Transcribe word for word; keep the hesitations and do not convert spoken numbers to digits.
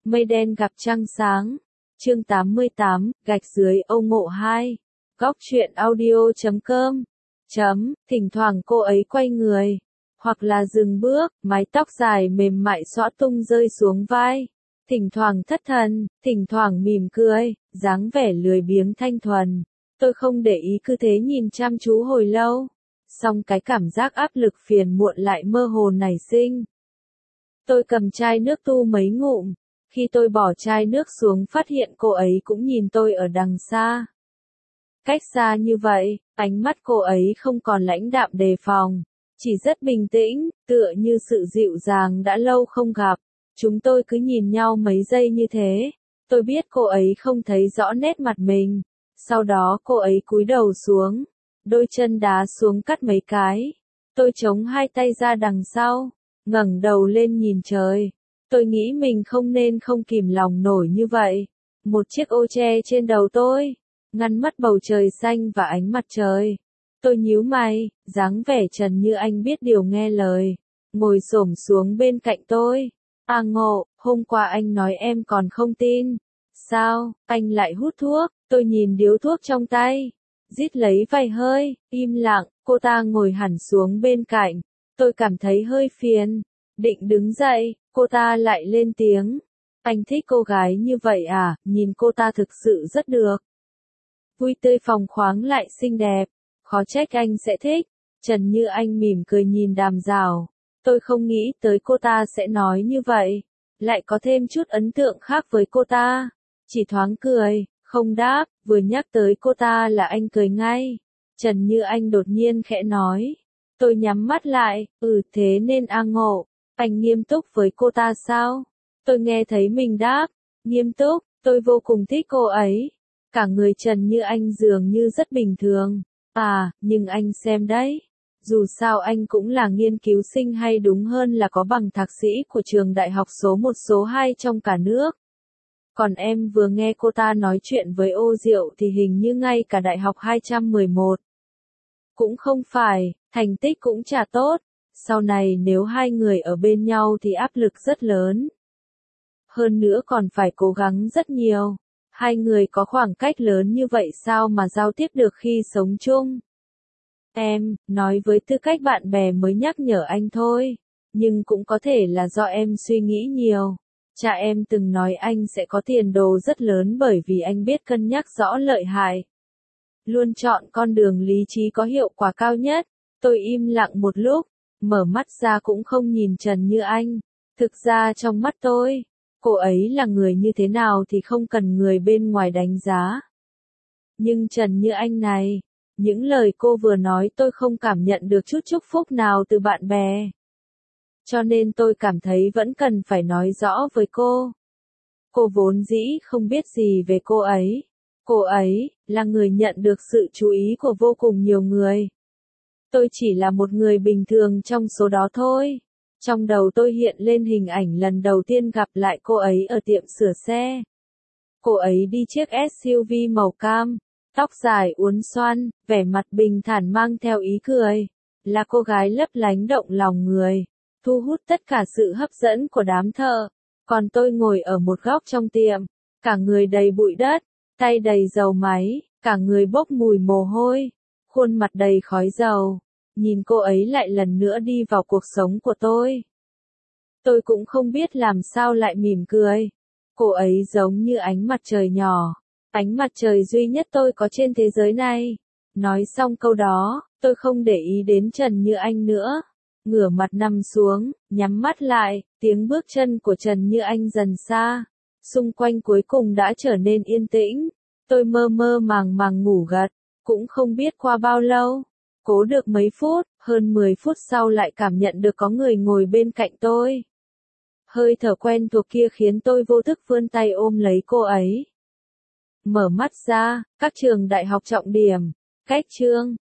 Mây đen gặp trăng sáng. Chương tám mươi tám, gạch dưới Âu Ngộ hai. Góc truyện audio chấm com. Chấm, thỉnh thoảng cô ấy quay người. Hoặc là dừng bước, mái tóc dài mềm mại xõa tung rơi xuống vai. Thỉnh thoảng thất thần, thỉnh thoảng mỉm cười, dáng vẻ lười biếng thanh thuần. Tôi không để ý cứ thế nhìn chăm chú hồi lâu. Song cái cảm giác áp lực phiền muộn lại mơ hồ nảy sinh. Tôi cầm chai nước tu mấy ngụm. Khi tôi bỏ chai nước xuống phát hiện cô ấy cũng nhìn tôi ở đằng xa. Cách xa như vậy, ánh mắt cô ấy không còn lãnh đạm đề phòng. Chỉ rất bình tĩnh, tựa như sự dịu dàng đã lâu không gặp. Chúng tôi cứ nhìn nhau mấy giây như thế. Tôi biết cô ấy không thấy rõ nét mặt mình. Sau đó cô ấy cúi đầu xuống. Đôi chân đá xuống cắt mấy cái. Tôi chống hai tay ra đằng sau. Ngẩng đầu lên nhìn trời. Tôi nghĩ mình không nên không kìm lòng nổi như vậy. Một chiếc ô che trên đầu tôi. Ngăn mất bầu trời xanh và ánh mặt trời. Tôi nhíu mày, dáng vẻ Trần Như Anh biết điều nghe lời. Ngồi xổm xuống bên cạnh tôi. À Ngộ, hôm qua anh nói em còn không tin. Sao, anh lại hút thuốc? Tôi nhìn điếu thuốc trong tay. Rít lấy vài hơi, im lặng, cô ta ngồi hẳn xuống bên cạnh. Tôi cảm thấy hơi phiền. Định đứng dậy, cô ta lại lên tiếng. Anh thích cô gái như vậy à, nhìn cô ta thực sự rất được. Vui tươi phóng khoáng lại xinh đẹp. Khó trách anh sẽ thích. Trần Như Anh mỉm cười nhìn Đàm Dào. Tôi không nghĩ tới cô ta sẽ nói như vậy. Lại có thêm chút ấn tượng khác với cô ta. Chỉ thoáng cười, không đáp, vừa nhắc tới cô ta là anh cười ngay. Trần Như Anh đột nhiên khẽ nói. Tôi nhắm mắt lại, ừ thế nên A Ngộ, anh nghiêm túc với cô ta sao? Tôi nghe thấy mình đáp, nghiêm túc, tôi vô cùng thích cô ấy. Cả người Trần Như Anh dường như rất bình thường. À, nhưng anh xem đấy. Dù sao anh cũng là nghiên cứu sinh hay đúng hơn là có bằng thạc sĩ của trường đại học số một số hai trong cả nước. Còn em vừa nghe cô ta nói chuyện với Ô Diệu thì hình như ngay cả đại học hai trăm mười một. Cũng không phải, thành tích cũng chả tốt. Sau này nếu hai người ở bên nhau thì áp lực rất lớn. Hơn nữa còn phải cố gắng rất nhiều. Hai người có khoảng cách lớn như vậy sao mà giao tiếp được khi sống chung? Em, nói với tư cách bạn bè mới nhắc nhở anh thôi. Nhưng cũng có thể là do em suy nghĩ nhiều. Cha em từng nói anh sẽ có tiền đồ rất lớn bởi vì anh biết cân nhắc rõ lợi hại. Luôn chọn con đường lý trí có hiệu quả cao nhất. Tôi im lặng một lúc, mở mắt ra cũng không nhìn Trần Như Anh. Thực ra trong mắt tôi, cô ấy là người như thế nào thì không cần người bên ngoài đánh giá. Nhưng Trần Như Anh này, những lời cô vừa nói tôi không cảm nhận được chút chúc phúc nào từ bạn bè. Cho nên tôi cảm thấy vẫn cần phải nói rõ với cô. Cô vốn dĩ không biết gì về cô ấy. Cô ấy, là người nhận được sự chú ý của vô cùng nhiều người. Tôi chỉ là một người bình thường trong số đó thôi. Trong đầu tôi hiện lên hình ảnh lần đầu tiên gặp lại cô ấy ở tiệm sửa xe. Cô ấy đi chiếc ét u vê màu cam, tóc dài uốn xoăn, vẻ mặt bình thản mang theo ý cười. Là cô gái lấp lánh động lòng người, thu hút tất cả sự hấp dẫn của đám thợ. Còn tôi ngồi ở một góc trong tiệm, cả người đầy bụi đất, tay đầy dầu máy, cả người bốc mùi mồ hôi, khuôn mặt đầy khói dầu. Nhìn cô ấy lại lần nữa đi vào cuộc sống của tôi. Tôi cũng không biết làm sao lại mỉm cười. Cô ấy giống như ánh mặt trời nhỏ, ánh mặt trời duy nhất tôi có trên thế giới này. Nói xong câu đó, tôi không để ý đến Trần Như Anh nữa. Ngửa mặt nằm xuống, nhắm mắt lại, tiếng bước chân của Trần Như Anh dần xa. Xung quanh cuối cùng đã trở nên yên tĩnh. Tôi mơ mơ màng màng ngủ gật, cũng không biết qua bao lâu. Cố được mấy phút, hơn mười phút sau lại cảm nhận được có người ngồi bên cạnh tôi. Hơi thở quen thuộc kia khiến tôi vô thức vươn tay ôm lấy cô ấy. Mở mắt ra, các trường đại học trọng điểm, cách chương,